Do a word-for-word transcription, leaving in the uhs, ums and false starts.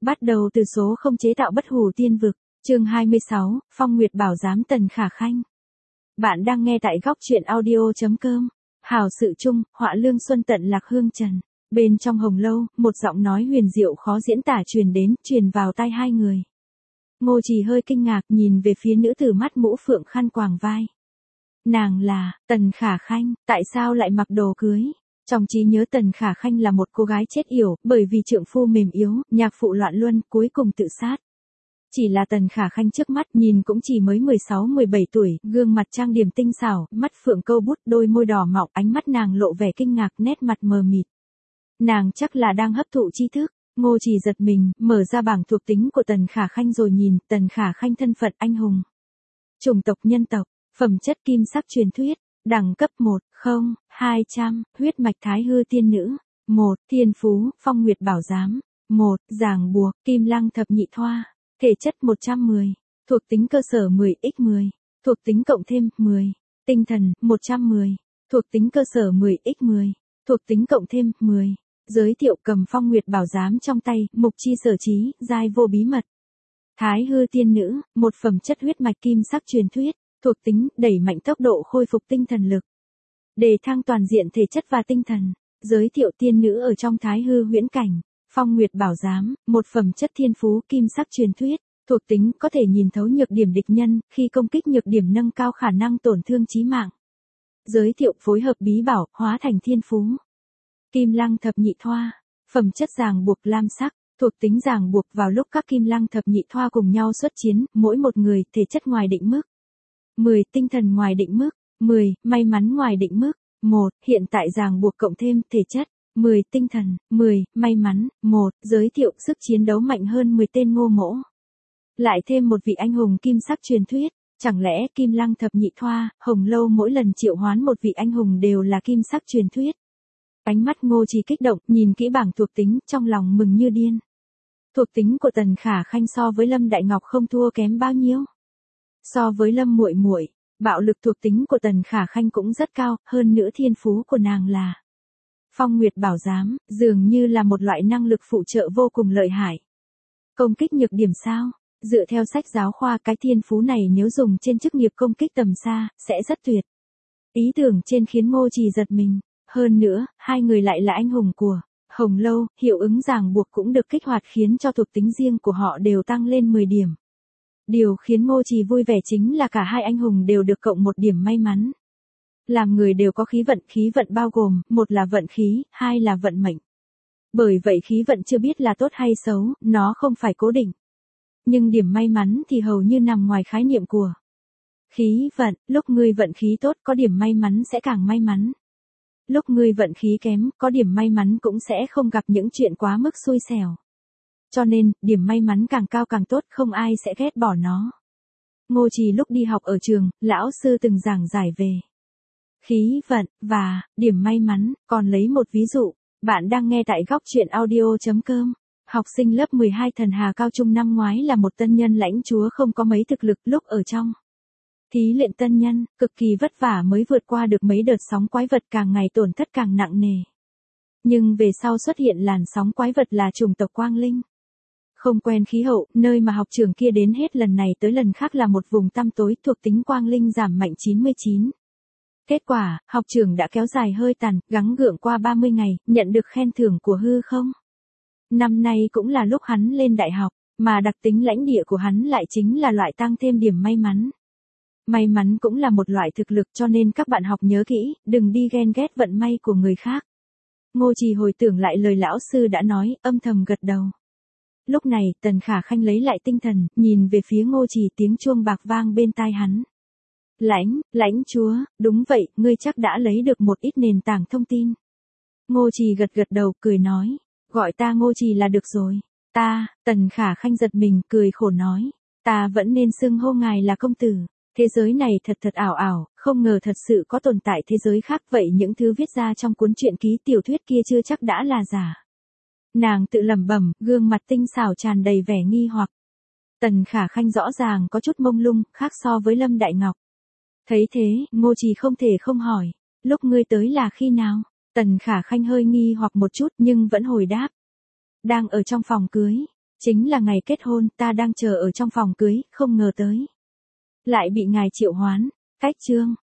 Bắt đầu từ số không chế tạo bất hủ tiên vực, chương hai mươi sáu, Phong Nguyệt Bảo Giám Tần Khả Khanh. Bạn đang nghe tại góc truyện audio.com. Hảo sự chung, họa lương xuân tận lạc hương trần. Bên trong hồng lâu, một giọng nói huyền diệu khó diễn tả truyền đến, truyền vào tai hai người. Ngô Trì hơi kinh ngạc nhìn về phía nữ tử mắt mũ phượng khăn quàng vai. Nàng là, Tần Khả Khanh, tại sao lại mặc đồ cưới? Trong trí nhớ Tần Khả Khanh là một cô gái chết yểu, bởi vì trượng phu mềm yếu, nhạc phụ loạn luân, cuối cùng tự sát. Chỉ là Tần Khả Khanh trước mắt nhìn cũng chỉ mới mười sáu mười bảy tuổi, gương mặt trang điểm tinh xảo, mắt phượng câu bút, đôi môi đỏ mọng, ánh mắt nàng lộ vẻ kinh ngạc, nét mặt mờ mịt. Nàng chắc là đang hấp thụ tri thức. Ngô Trì giật mình, mở ra bảng thuộc tính của Tần Khả Khanh rồi nhìn, Tần Khả Khanh thân phận anh hùng. Chủng tộc nhân tộc, phẩm chất kim sắc truyền thuyết, đẳng cấp một, không, hai trăm, huyết mạch thái hư tiên nữ, một, thiên phú, Phong Nguyệt Bảo Giám, một, ràng buộc, kim lăng thập nhị thoa, thể chất một trăm mười, thuộc tính cơ sở mười nhân mười, thuộc tính cộng thêm mười, tinh thần một trăm mười, thuộc tính cơ sở mười nhân mười, thuộc tính cộng thêm mười. Giới thiệu cầm Phong Nguyệt Bảo Giám trong tay, mục chi sở trí, giai vô bí mật. Thái hư tiên nữ, một phẩm chất huyết mạch kim sắc truyền thuyết, thuộc tính, đẩy mạnh tốc độ khôi phục tinh thần lực. Đề thăng toàn diện thể chất và tinh thần. Giới thiệu tiên nữ ở trong Thái hư huyễn cảnh. Phong Nguyệt Bảo Giám, một phẩm chất thiên phú kim sắc truyền thuyết, thuộc tính, có thể nhìn thấu nhược điểm địch nhân, khi công kích nhược điểm nâng cao khả năng tổn thương chí mạng. Giới thiệu phối hợp bí bảo, hóa thành thiên phú. Kim lăng thập nhị thoa, phẩm chất ràng buộc lam sắc, thuộc tính ràng buộc vào lúc các kim lăng thập nhị thoa cùng nhau xuất chiến, mỗi một người, thể chất ngoài định mức. mười, tinh thần ngoài định mức. mười, may mắn ngoài định mức. một, hiện tại ràng buộc cộng thêm, thể chất. mười, tinh thần. mười, may mắn. một, giới thiệu sức chiến đấu mạnh hơn mười tên ngô mỗ. Lại thêm một vị anh hùng kim sắc truyền thuyết. Chẳng lẽ kim lăng thập nhị thoa, hồng lâu mỗi lần triệu hoán một vị anh hùng đều là kim sắc truyền thuyết. Ánh mắt Ngô Trì kích động, nhìn kỹ bảng thuộc tính, trong lòng mừng như điên. Thuộc tính của Tần Khả Khanh so với Lâm Đại Ngọc không thua kém bao nhiêu. So với Lâm muội muội, bạo lực thuộc tính của Tần Khả Khanh cũng rất cao, hơn nữa thiên phú của nàng là Phong Nguyệt Bảo Giám, dường như là một loại năng lực phụ trợ vô cùng lợi hại. Công kích nhược điểm sao? Dựa theo sách giáo khoa, cái thiên phú này nếu dùng trên chức nghiệp công kích tầm xa, sẽ rất tuyệt. Ý tưởng trên khiến Ngô Trì giật mình. Hơn nữa, hai người lại là anh hùng của Hồng Lâu, hiệu ứng ràng buộc cũng được kích hoạt khiến cho thuộc tính riêng của họ đều tăng lên mười điểm. Điều khiến Ngô Trì vui vẻ chính là cả hai anh hùng đều được cộng một điểm may mắn. Làm người đều có khí vận, khí vận bao gồm, một là vận khí, hai là vận mệnh. Bởi vậy khí vận chưa biết là tốt hay xấu, nó không phải cố định. Nhưng điểm may mắn thì hầu như nằm ngoài khái niệm của khí vận, lúc ngươi vận khí tốt có điểm may mắn sẽ càng may mắn. Lúc ngươi vận khí kém, có điểm may mắn cũng sẽ không gặp những chuyện quá mức xui xẻo. Cho nên, điểm may mắn càng cao càng tốt, không ai sẽ ghét bỏ nó. Ngô Trì lúc đi học ở trường, lão sư từng giảng giải về khí vận và điểm may mắn, còn lấy một ví dụ, bạn đang nghe tại góc truyện audio.com. Học sinh lớp mười hai Thần Hà Cao Trung năm ngoái là một tân nhân lãnh chúa không có mấy thực lực, lúc ở trong thí luyện tân nhân, cực kỳ vất vả mới vượt qua được mấy đợt sóng quái vật, càng ngày tổn thất càng nặng nề. Nhưng về sau xuất hiện làn sóng quái vật là chủng tộc Quang Linh. Không quen khí hậu, nơi mà học trưởng kia đến hết lần này tới lần khác là một vùng tăm tối, thuộc tính Quang Linh giảm mạnh chín mươi chín. Kết quả, học trưởng đã kéo dài hơi tàn, gắng gượng qua ba mươi ngày, nhận được khen thưởng của hư không. Năm nay cũng là lúc hắn lên đại học, mà đặc tính lãnh địa của hắn lại chính là loại tăng thêm điểm may mắn. May mắn cũng là một loại thực lực, cho nên các bạn học nhớ kỹ, đừng đi ghen ghét vận may của người khác. Ngô Trì hồi tưởng lại lời lão sư đã nói, âm thầm gật đầu. Lúc này, Tần Khả Khanh lấy lại tinh thần, nhìn về phía Ngô Trì, tiếng chuông bạc vang bên tai hắn. Lãnh, lãnh chúa, đúng vậy, ngươi chắc đã lấy được một ít nền tảng thông tin. Ngô Trì gật gật đầu, cười nói, gọi ta Ngô Trì là được rồi. Ta, Tần Khả Khanh giật mình, cười khổ nói, ta vẫn nên xưng hô ngài là công tử. Thế giới này thật thật ảo ảo, không ngờ thật sự có tồn tại thế giới khác, vậy những thứ viết ra trong cuốn truyện ký tiểu thuyết kia chưa chắc đã là giả. Nàng tự lẩm bẩm, gương mặt tinh xảo tràn đầy vẻ nghi hoặc. Tần Khả Khanh rõ ràng có chút mông lung, khác so với Lâm Đại Ngọc. Thấy thế, Ngô Trì không thể không hỏi, lúc ngươi tới là khi nào? Tần Khả Khanh hơi nghi hoặc một chút nhưng vẫn hồi đáp. Đang ở trong phòng cưới. Chính là ngày kết hôn, ta đang chờ ở trong phòng cưới, không ngờ tới. Lại bị ngài triệu hoán. Cách chương.